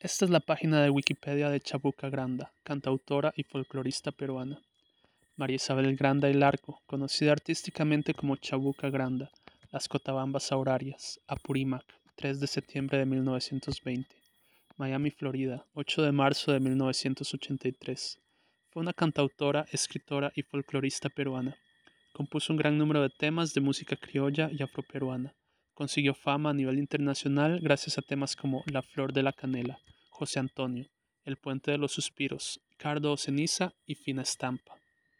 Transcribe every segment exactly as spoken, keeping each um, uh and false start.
Esta es la página de Wikipedia de Chabuca Granda, cantautora y folclorista peruana. María Isabel Granda y Larco, conocida artísticamente como Chabuca Granda, Las Cotabambas Aurarias, Apurímac, tres de septiembre de mil novecientos veinte. Miami, Florida, ocho de marzo de mil novecientos ochenta y tres. Fue una cantautora, escritora y folclorista peruana. Compuso un gran número de temas de música criolla y afroperuana. Consiguió fama a nivel internacional gracias a temas como La Flor de la Canela, José Antonio, El Puente de los Suspiros, Cardo o Ceniza y Fina Estampa.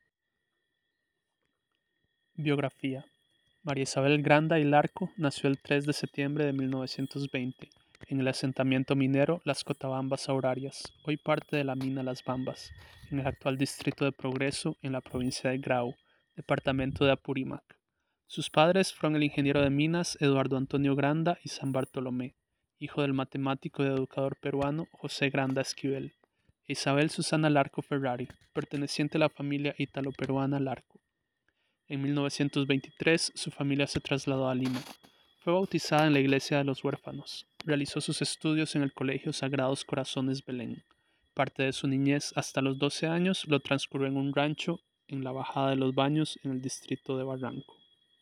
Biografía. María Isabel Granda y Larco nació el tres de septiembre de mil novecientos veinte en el asentamiento minero Las Cotabambas Aurarias, hoy parte de la mina Las Bambas, en el actual distrito de Progreso en la provincia de Grau, departamento de Apurímac. Sus padres fueron el ingeniero de minas Eduardo Antonio Granda y San Bartolomé, hijo del matemático y educador peruano José Granda Esquivel, e Isabel Susana Larco Ferrari, perteneciente a la familia ítalo-peruana Larco. En mil novecientos veintitrés su familia se trasladó a Lima. Fue bautizada en la Iglesia de los Huérfanos. Realizó sus estudios en el Colegio Sagrados Corazones Belén. Parte de su niñez hasta los doce años lo transcurrió en un rancho en la Bajada de los Baños en el distrito de Barranco.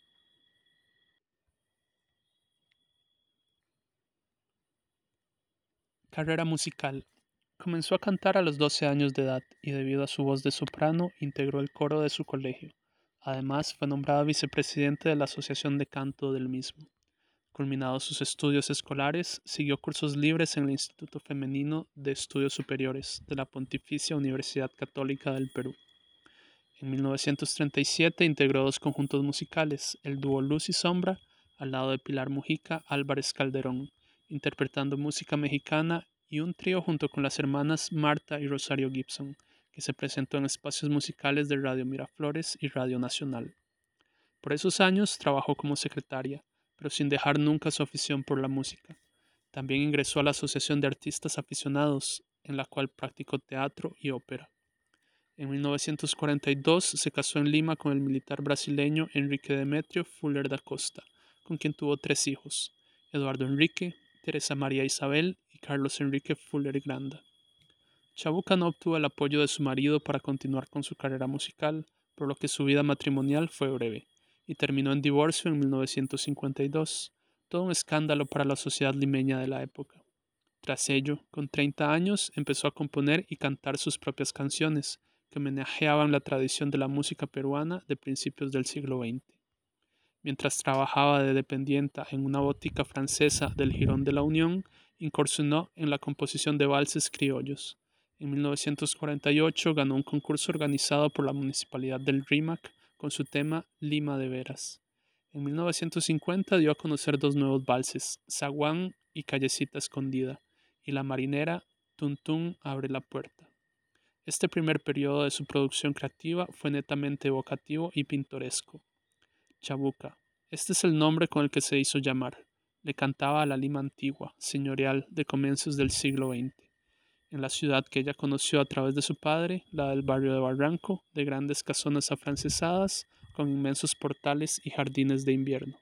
Carrera musical. Comenzó a cantar a los doce años de edad y debido a su voz de soprano integró el coro de su colegio. Además fue nombrada vicepresidente de la Asociación de Canto del mismo. Culminados sus estudios escolares, siguió cursos libres en el Instituto Femenino de Estudios Superiores de la Pontificia Universidad Católica del Perú. En mil novecientos treinta y siete integró dos conjuntos musicales, el dúo Luz y Sombra, al lado de Pilar Mujica Álvarez Calderón, interpretando música mexicana, y un trío junto con las hermanas Marta y Rosario Gibson, que se presentó en espacios musicales de Radio Miraflores y Radio Nacional. Por esos años trabajó como secretaria, pero sin dejar nunca su afición por la música. También ingresó a la Asociación de Artistas Aficionados, en la cual practicó teatro y ópera. En mil novecientos cuarenta y dos se casó en Lima con el militar brasileño Enrique Demetrio Fuller da Costa, con quien tuvo tres hijos, Eduardo Enrique, Teresa María Isabel y Carlos Enrique Fuller Granda. Chabuca no obtuvo el apoyo de su marido para continuar con su carrera musical, por lo que su vida matrimonial fue breve, y terminó en divorcio en mil novecientos cincuenta y dos, todo un escándalo para la sociedad limeña de la época. Tras ello, con treinta años, empezó a componer y cantar sus propias canciones, que homenajeaban la tradición de la música peruana de principios del siglo veinte. Mientras trabajaba de dependienta en una botica francesa del Jirón de la Unión, incursionó en la composición de valses criollos. En mil novecientos cuarenta y ocho ganó un concurso organizado por la Municipalidad del Rímac con su tema Lima de Veras. En mil novecientos cincuenta dio a conocer dos nuevos valses, Zaguán y Callecita Escondida, y La Marinera, Tuntún abre la puerta. Este primer periodo de su producción creativa fue netamente evocativo y pintoresco. Chabuca. Este es el nombre con el que se hizo llamar. Le cantaba a la Lima antigua, señorial, de comienzos del siglo veinte, en la ciudad que ella conoció a través de su padre, la del barrio de Barranco, de grandes casonas afrancesadas, con inmensos portales y jardines de invierno.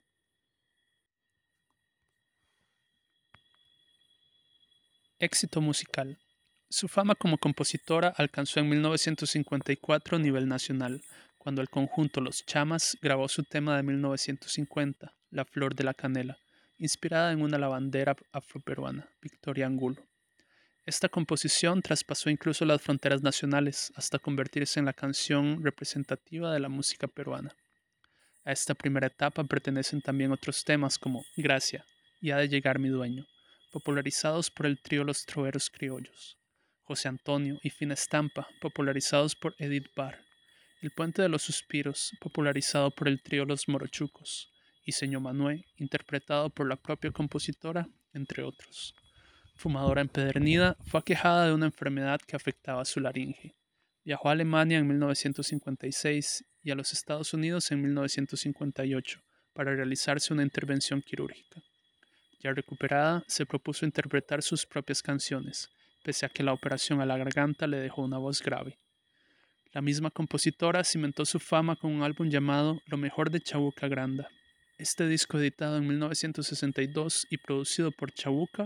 Éxito musical. Su fama como compositora alcanzó en mil novecientos cincuenta y cuatro nivel nacional, cuando el conjunto Los Chamas grabó su tema de mil novecientos cincuenta, La Flor de la Canela, inspirada en una lavandera afroperuana, Victoria Angulo. Esta composición traspasó incluso las fronteras nacionales hasta convertirse en la canción representativa de la música peruana. A esta primera etapa pertenecen también otros temas como Gracia y Ha de llegar mi dueño, popularizados por el trío Los Troveros Criollos, José Antonio y Fina Estampa, popularizados por Edith Barr, El Puente de los Suspiros, popularizado por el trío Los Morochucos, y Señor Manué, interpretado por la propia compositora, entre otros. Fumadora empedernida, fue aquejada de una enfermedad que afectaba su laringe. Viajó a Alemania en mil novecientos cincuenta y seis y a los Estados Unidos en mil novecientos cincuenta y ocho para realizarse una intervención quirúrgica. Ya recuperada, se propuso interpretar sus propias canciones, pese a que la operación a la garganta le dejó una voz grave. La misma compositora cimentó su fama con un álbum llamado Lo mejor de Chabuca Granda. Este disco, editado en mil novecientos sesenta y dos y producido por Chabuca,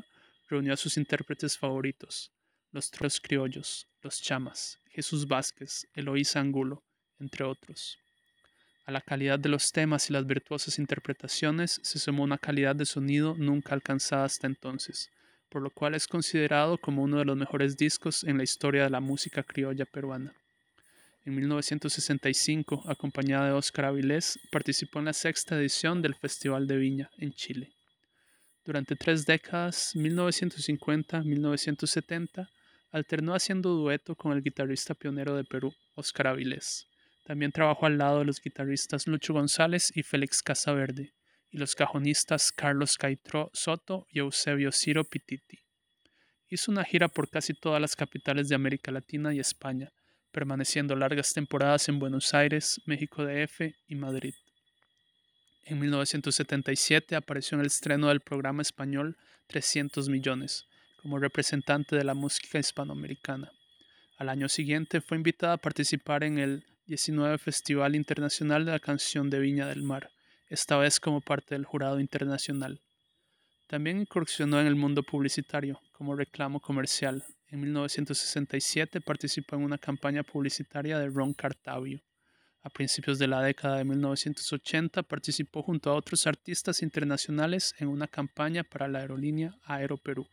reunió a sus intérpretes favoritos, los Trolos Criollos, los Chamas, Jesús Vázquez, Eloísa Angulo, entre otros. A la calidad de los temas y las virtuosas interpretaciones se sumó una calidad de sonido nunca alcanzada hasta entonces, por lo cual es considerado como uno de los mejores discos en la historia de la música criolla peruana. En mil novecientos sesenta y cinco, acompañada de Óscar Avilés, participó en la sexta edición del Festival de Viña, en Chile. Durante tres décadas, mil novecientos cincuenta a mil novecientos setenta, alternó haciendo dueto con el guitarrista pionero de Perú, Óscar Avilés. También trabajó al lado de los guitarristas Lucho González y Félix Casaverde, y los cajonistas Carlos Caitró Soto y Eusebio Ciro Pititi. Hizo una gira por casi todas las capitales de América Latina y España, permaneciendo largas temporadas en Buenos Aires, México D F y Madrid. En mil novecientos setenta y siete apareció en el estreno del programa español trescientos millones, como representante de la música hispanoamericana. Al año siguiente fue invitada a participar en el diecinueve Festival Internacional de la Canción de Viña del Mar, esta vez como parte del jurado internacional. También incursionó en el mundo publicitario, como reclamo comercial. En mil novecientos sesenta y siete participó en una campaña publicitaria de Ron Cartavio. A principios de la década de mil novecientos ochenta participó junto a otros artistas internacionales en una campaña para la aerolínea Aeroperú.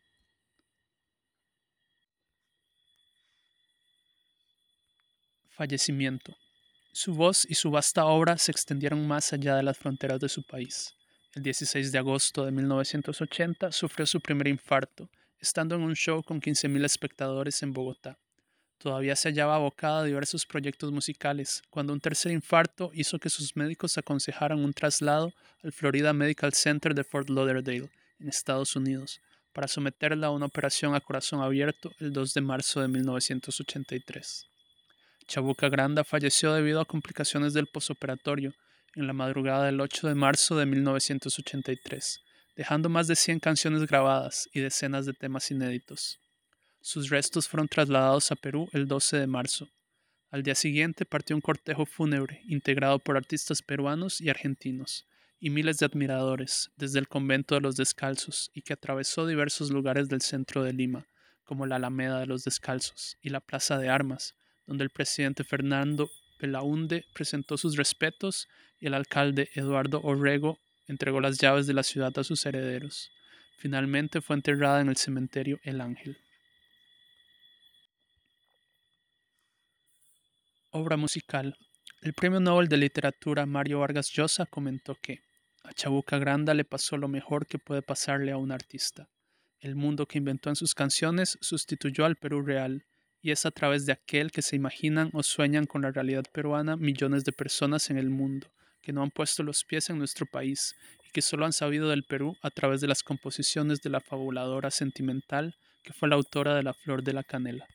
Fallecimiento. Su voz y su vasta obra se extendieron más allá de las fronteras de su país. El dieciséis de agosto de mil novecientos ochenta sufrió su primer infarto, estando en un show con quince mil espectadores en Bogotá. Todavía se hallaba abocada a diversos proyectos musicales, cuando un tercer infarto hizo que sus médicos aconsejaran un traslado al Florida Medical Center de Fort Lauderdale, en Estados Unidos, para someterla a una operación a corazón abierto el dos de marzo de mil novecientos ochenta y tres. Chabuca Granda falleció debido a complicaciones del posoperatorio en la madrugada del ocho de marzo de mil novecientos ochenta y tres, dejando más de cien canciones grabadas y decenas de temas inéditos. Sus restos fueron trasladados a Perú el doce de marzo. Al día siguiente partió un cortejo fúnebre integrado por artistas peruanos y argentinos, y miles de admiradores, desde el convento de los Descalzos, y que atravesó diversos lugares del centro de Lima, como la Alameda de los Descalzos y la Plaza de Armas, donde el presidente Fernando Belaúnde presentó sus respetos y el alcalde Eduardo Orrego entregó las llaves de la ciudad a sus herederos. Finalmente fue enterrada en el cementerio El Ángel. Obra musical. El Premio Nobel de Literatura Mario Vargas Llosa comentó que a Chabuca Granda le pasó lo mejor que puede pasarle a un artista. El mundo que inventó en sus canciones sustituyó al Perú real, y es a través de aquel que se imaginan o sueñan con la realidad peruana millones de personas en el mundo, que no han puesto los pies en nuestro país y que solo han sabido del Perú a través de las composiciones de la fabuladora sentimental que fue la autora de La Flor de la Canela.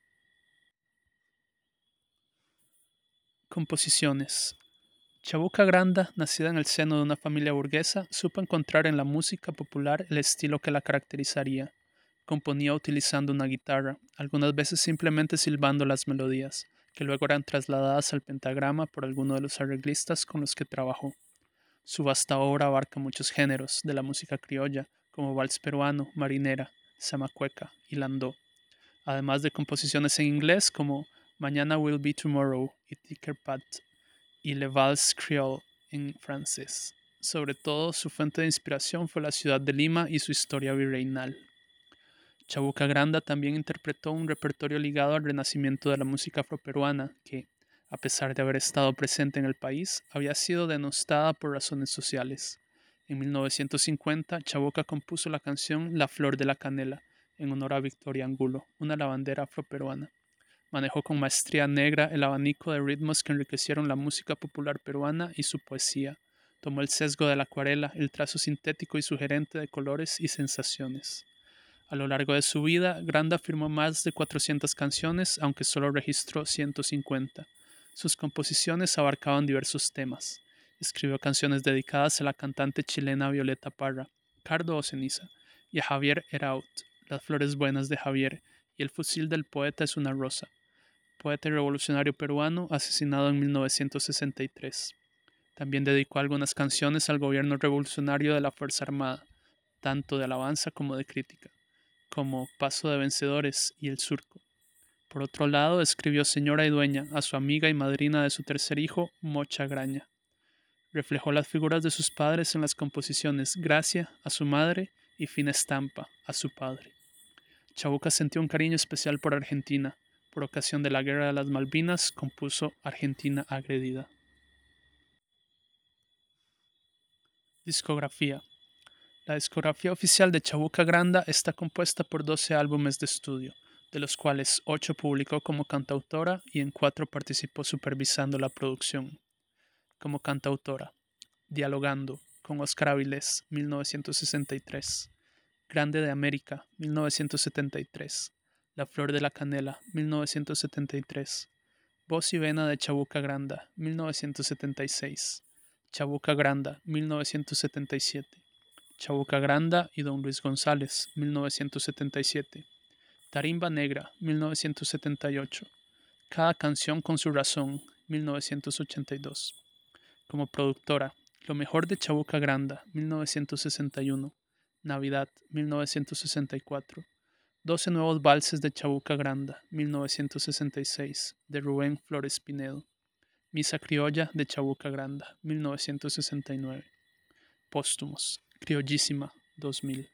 Composiciones. Chabuca Granda, nacida en el seno de una familia burguesa, supo encontrar en la música popular el estilo que la caracterizaría. Componía utilizando una guitarra, algunas veces simplemente silbando las melodías, que luego eran trasladadas al pentagrama por alguno de los arreglistas con los que trabajó. Su vasta obra abarca muchos géneros de la música criolla, como vals peruano, marinera, zamacueca y landó, además de composiciones en inglés como Mañana Will Be Tomorrow y Ticker Pat y Le Vals Creole en francés. Sobre todo, su fuente de inspiración fue la ciudad de Lima y su historia virreinal. Chabuca Granda también interpretó un repertorio ligado al renacimiento de la música afroperuana que, a pesar de haber estado presente en el país, había sido denostada por razones sociales. En mil novecientos cincuenta, Chabuca compuso la canción La Flor de la Canela, en honor a Victoria Angulo, una lavandera afroperuana. Manejó con maestría negra el abanico de ritmos que enriquecieron la música popular peruana y su poesía. Tomó el sesgo de la acuarela, el trazo sintético y sugerente de colores y sensaciones. A lo largo de su vida, Granda firmó más de cuatrocientas canciones, aunque solo registró ciento cincuenta. Sus composiciones abarcaban diversos temas. Escribió canciones dedicadas a la cantante chilena Violeta Parra, Cardo o Ceniza, y a Javier Eraut, Las Flores Buenas de Javier, y El Fusil del Poeta es una rosa, poeta y revolucionario peruano asesinado en mil novecientos sesenta y tres. También dedicó algunas canciones al gobierno revolucionario de la Fuerza Armada. tanto de alabanza como de crítica, como Paso de Vencedores y El Surco. Por otro lado, escribió Señora y Dueña a su amiga y madrina de su tercer hijo, Mocha Graña. Reflejó las figuras de sus padres en las composiciones Gracia a su madre y Fina Estampa a su padre. Chabuca sentía un cariño especial por Argentina. Por ocasión de la Guerra de las Malvinas, compuso Argentina agredida. Discografía. La discografía oficial de Chabuca Granda está compuesta por doce álbumes de estudio, de los cuales ocho publicó como cantautora y en cuatro participó supervisando la producción. Como cantautora, Dialogando, con Óscar Avilés, mil novecientos sesenta y tres. Grande de América, mil novecientos setenta y tres. La Flor de la Canela, mil novecientos setenta y tres. Voz y Vena de Chabuca Granda, mil novecientos setenta y seis. Chabuca Granda, mil novecientos setenta y siete. Chabuca Granda y Don Luis González, mil novecientos setenta y siete. Tarimba Negra, mil novecientos setenta y ocho. Cada canción con su razón, mil novecientos ochenta y dos. Como productora, Lo mejor de Chabuca Granda, mil novecientos sesenta y uno. Navidad, mil novecientos sesenta y cuatro. doce nuevos valses de Chabuca Granda, mil novecientos sesenta y seis, de Rubén Flores Pinedo. Misa criolla de Chabuca Granda, mil novecientos sesenta y nueve. Póstumos, Criollísima, dos mil.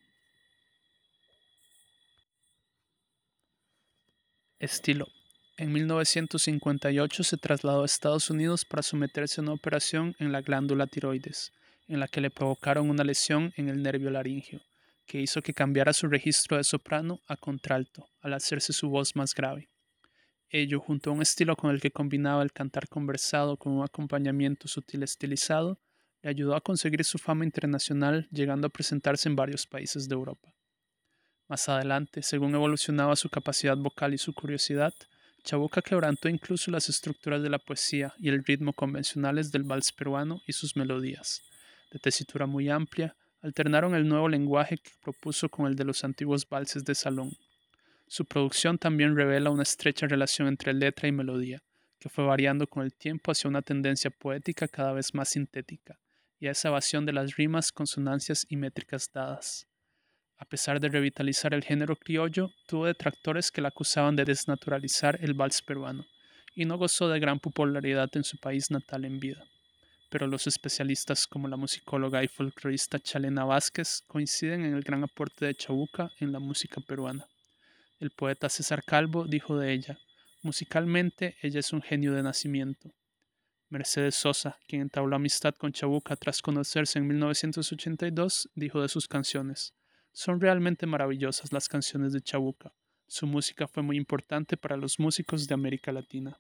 Estilo. En mil novecientos cincuenta y ocho se trasladó a Estados Unidos para someterse a una operación en la glándula tiroides, en la que le provocaron una lesión en el nervio laringio, que hizo que cambiara su registro de soprano a contralto, al hacerse su voz más grave. Ello, junto a un estilo con el que combinaba el cantar conversado con un acompañamiento sutil estilizado, le ayudó a conseguir su fama internacional, llegando a presentarse en varios países de Europa. Más adelante, según evolucionaba su capacidad vocal y su curiosidad, Chabuca quebrantó incluso las estructuras de la poesía y el ritmo convencionales del vals peruano y sus melodías. De tesitura muy amplia, alternaron el nuevo lenguaje que propuso con el de los antiguos valses de salón. Su producción también revela una estrecha relación entre letra y melodía, que fue variando con el tiempo hacia una tendencia poética cada vez más sintética, y a esa evasión de las rimas, consonancias y métricas dadas. A pesar de revitalizar el género criollo, tuvo detractores que la acusaban de desnaturalizar el vals peruano, y no gozó de gran popularidad en su país natal en vida. Pero los especialistas como la musicóloga y folclorista Chalena Vázquez coinciden en el gran aporte de Chabuca en la música peruana. El poeta César Calvo dijo de ella: musicalmente ella es un genio de nacimiento. Mercedes Sosa, quien entabló amistad con Chabuca tras conocerse en mil novecientos ochenta y dos, dijo de sus canciones: son realmente maravillosas las canciones de Chabuca. Su música fue muy importante para los músicos de América Latina.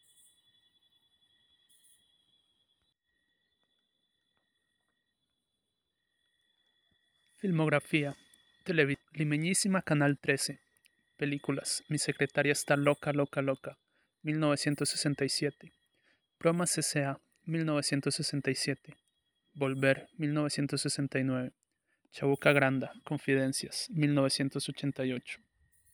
Filmografía. Televisión. Limeñísima, Canal trece. Películas. Mi secretaria está loca, loca, loca. mil novecientos sesenta y siete. Bromas S A mil novecientos sesenta y siete. Volver, mil novecientos sesenta y nueve. Chabuca Granda, Confidencias, mil novecientos ochenta y ocho.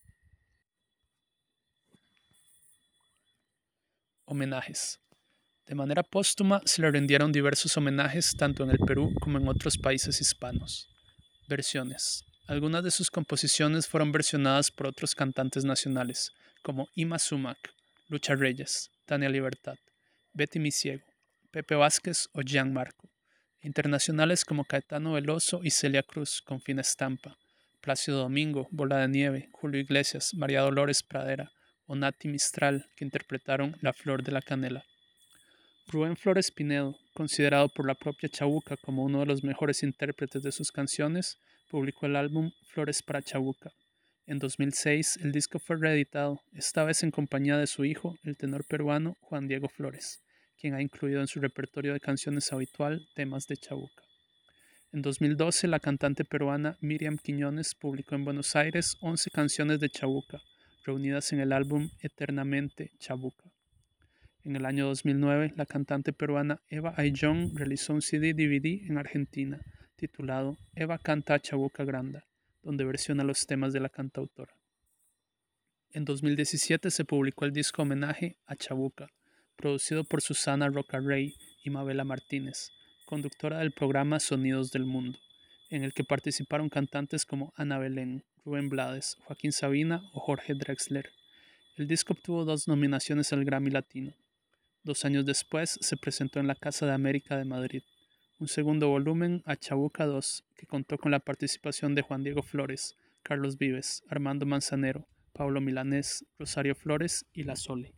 Homenajes. De manera póstuma se le rindieron diversos homenajes tanto en el Perú como en otros países hispanos. Versiones. Algunas de sus composiciones fueron versionadas por otros cantantes nacionales, como Ima Sumac, Lucha Reyes, Tania Libertad, Betty Misiego, Pepe Vázquez o Gianmarco. Internacionales como Caetano Veloso y Celia Cruz, con Fina Estampa, Plácido Domingo, Bola de Nieve, Julio Iglesias, María Dolores Pradera o Nati Mistral, que interpretaron La Flor de la Canela. Rubén Flores Pinedo, considerado por la propia Chabuca como uno de los mejores intérpretes de sus canciones, publicó el álbum Flores para Chabuca. En dos mil seis, el disco fue reeditado, esta vez en compañía de su hijo, el tenor peruano Juan Diego Flores, quien ha incluido en su repertorio de canciones habitual temas de Chabuca. En dos mil doce, la cantante peruana Miriam Quiñones publicó en Buenos Aires once canciones de Chabuca, reunidas en el álbum Eternamente Chabuca. En el año dos mil nueve, la cantante peruana Eva Ayllón realizó un C D-D V D en Argentina, titulado Eva canta a Chabuca Granda, donde versiona los temas de la cantautora. En dos mil diecisiete se publicó el disco homenaje a Chabuca, producido por Susana Roca Rey y Mabela Martínez, conductora del programa Sonidos del Mundo, en el que participaron cantantes como Ana Belén, Rubén Blades, Joaquín Sabina o Jorge Drexler. El disco obtuvo dos nominaciones al Grammy Latino. Dos años después se presentó en la Casa de América de Madrid, un segundo volumen, A Chabuca dos, que contó con la participación de Juan Diego Flores, Carlos Vives, Armando Manzanero, Pablo Milanés, Rosario Flores y La Sole.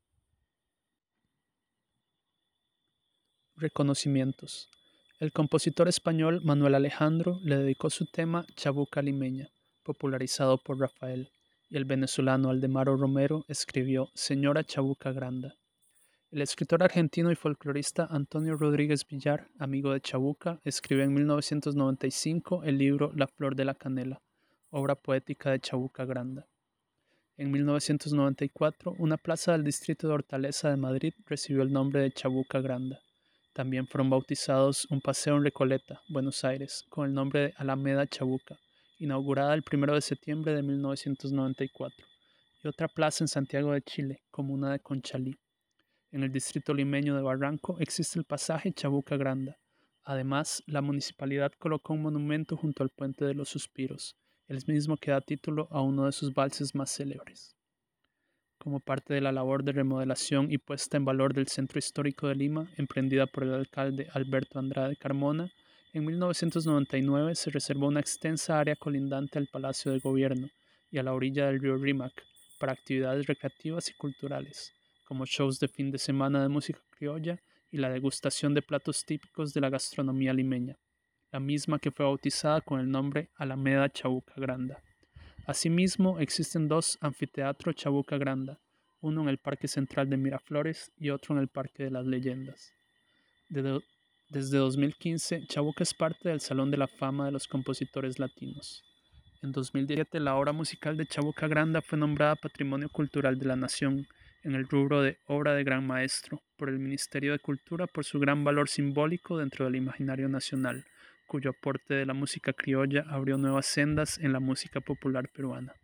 Reconocimientos. El compositor español Manuel Alejandro le dedicó su tema Chabuca Limeña, popularizado por Rafael, y el venezolano Aldemaro Romero escribió Señora Chabuca Granda. El escritor argentino y folclorista Antonio Rodríguez Villar, amigo de Chabuca, escribió en mil novecientos noventa y cinco el libro La Flor de la Canela, obra poética de Chabuca Granda. En mil novecientos noventa y cuatro, una plaza del distrito de Hortaleza de Madrid recibió el nombre de Chabuca Granda. También fueron bautizados un paseo en Recoleta, Buenos Aires, con el nombre de Alameda Chabuca, inaugurada el primero de septiembre de mil novecientos noventa y cuatro, y otra plaza en Santiago de Chile, comuna de Conchalí. En el distrito limeño de Barranco existe el pasaje Chabuca Granda. Además, la municipalidad colocó un monumento junto al Puente de los Suspiros, el mismo que da título a uno de sus valses más célebres. Como parte de la labor de remodelación y puesta en valor del Centro Histórico de Lima, emprendida por el alcalde Alberto Andrade Carmona, en mil novecientos noventa y nueve se reservó una extensa área colindante al Palacio de Gobierno y a la orilla del río Rímac para actividades recreativas y culturales, como shows de fin de semana de música criolla y la degustación de platos típicos de la gastronomía limeña, la misma que fue bautizada con el nombre Alameda Chabuca Granda. Asimismo, existen dos anfiteatros Chabuca Granda, uno en el Parque Central de Miraflores y otro en el Parque de las Leyendas. De- desde dos mil quince, Chabuca es parte del Salón de la Fama de los Compositores Latinos. En dos mil diecisiete, la obra musical de Chabuca Granda fue nombrada Patrimonio Cultural de la Nación en el rubro de Obra de Gran Maestro por el Ministerio de Cultura por su gran valor simbólico dentro del imaginario nacional, cuyo aporte de la música criolla abrió nuevas sendas en la música popular peruana.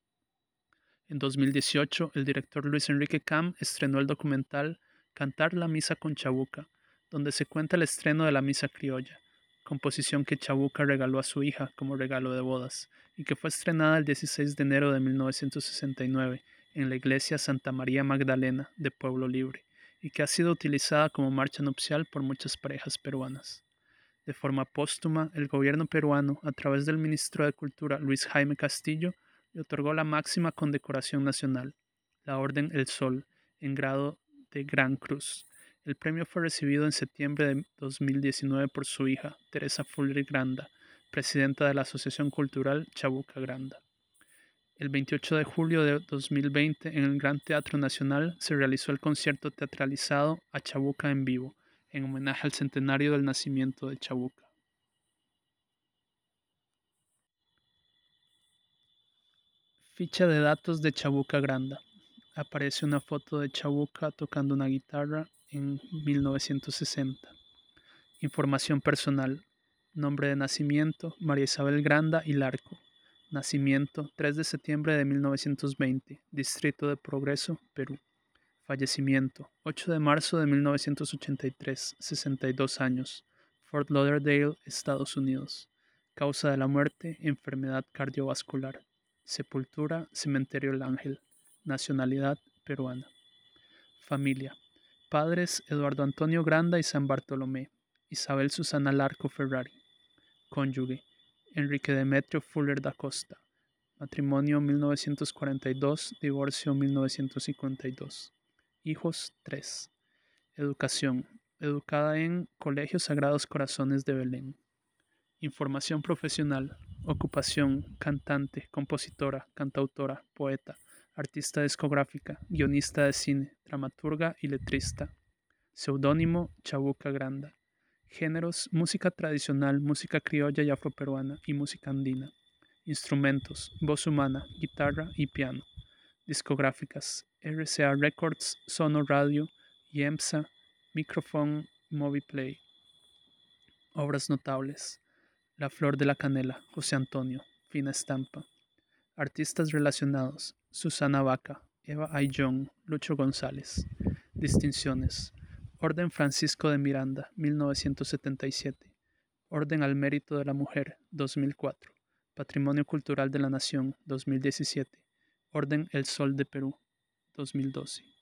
En dos mil dieciocho, el director Luis Enrique Cam estrenó el documental Cantar la Misa con Chabuca, donde se cuenta el estreno de la Misa Criolla, composición que Chabuca regaló a su hija como regalo de bodas, y que fue estrenada el dieciséis de enero de mil novecientos sesenta y nueve en la iglesia Santa María Magdalena de Pueblo Libre, y que ha sido utilizada como marcha nupcial por muchas parejas peruanas. De forma póstuma, el gobierno peruano, a través del ministro de Cultura Luis Jaime Castillo, le otorgó la máxima condecoración nacional, la Orden El Sol, en grado de Gran Cruz. El premio fue recibido en septiembre de dos mil diecinueve por su hija, Teresa Fuller Granda, presidenta de la Asociación Cultural Chabuca Granda. El veintiocho de julio de dos mil veinte, en el Gran Teatro Nacional, se realizó el concierto teatralizado A Chabuca en Vivo, en homenaje al centenario del nacimiento de Chabuca. Ficha de datos de Chabuca Granda. Aparece una foto de Chabuca tocando una guitarra en mil novecientos sesenta. Información personal. Nombre de nacimiento, María Isabel Granda y Larco. Nacimiento, tres de septiembre de mil novecientos veinte, Distrito de Progreso, Perú. Fallecimiento, ocho de marzo de mil novecientos ochenta y tres, sesenta y dos años, Fort Lauderdale, Estados Unidos. Causa de la muerte, enfermedad cardiovascular. Sepultura, Cementerio El Ángel. Nacionalidad, peruana. Familia. Padres, Eduardo Antonio Granda y San Bartolomé. Isabel Susana Larco Ferrari. Cónyuge, Enrique Demetrio Fuller da Costa. Matrimonio mil novecientos cuarenta y dos, divorcio mil novecientos cincuenta y dos. Hijos, tres. Educación. Educada en Colegio Sagrados Corazones de Belén. Información profesional. Ocupación, cantante, compositora, cantautora, poeta, artista discográfica, guionista de cine, dramaturga y letrista. Seudónimo, Chabuca Granda. Géneros, música tradicional, música criolla y afroperuana y música andina. Instrumentos, voz humana, guitarra y piano. Discográficas, R C A Records, Sono Radio y EMSA, Microphone, Moviplay. Obras notables. La Flor de la Canela, José Antonio, fina estampa. Artistas relacionados, Susana Vaca, Eva Ayllón, Lucho González. Distinciones. Orden Francisco de Miranda, mil novecientos setenta y siete. Orden al Mérito de la Mujer, dos mil cuatro. Patrimonio Cultural de la Nación, dos mil diecisiete. Orden El Sol de Perú, dos mil doce.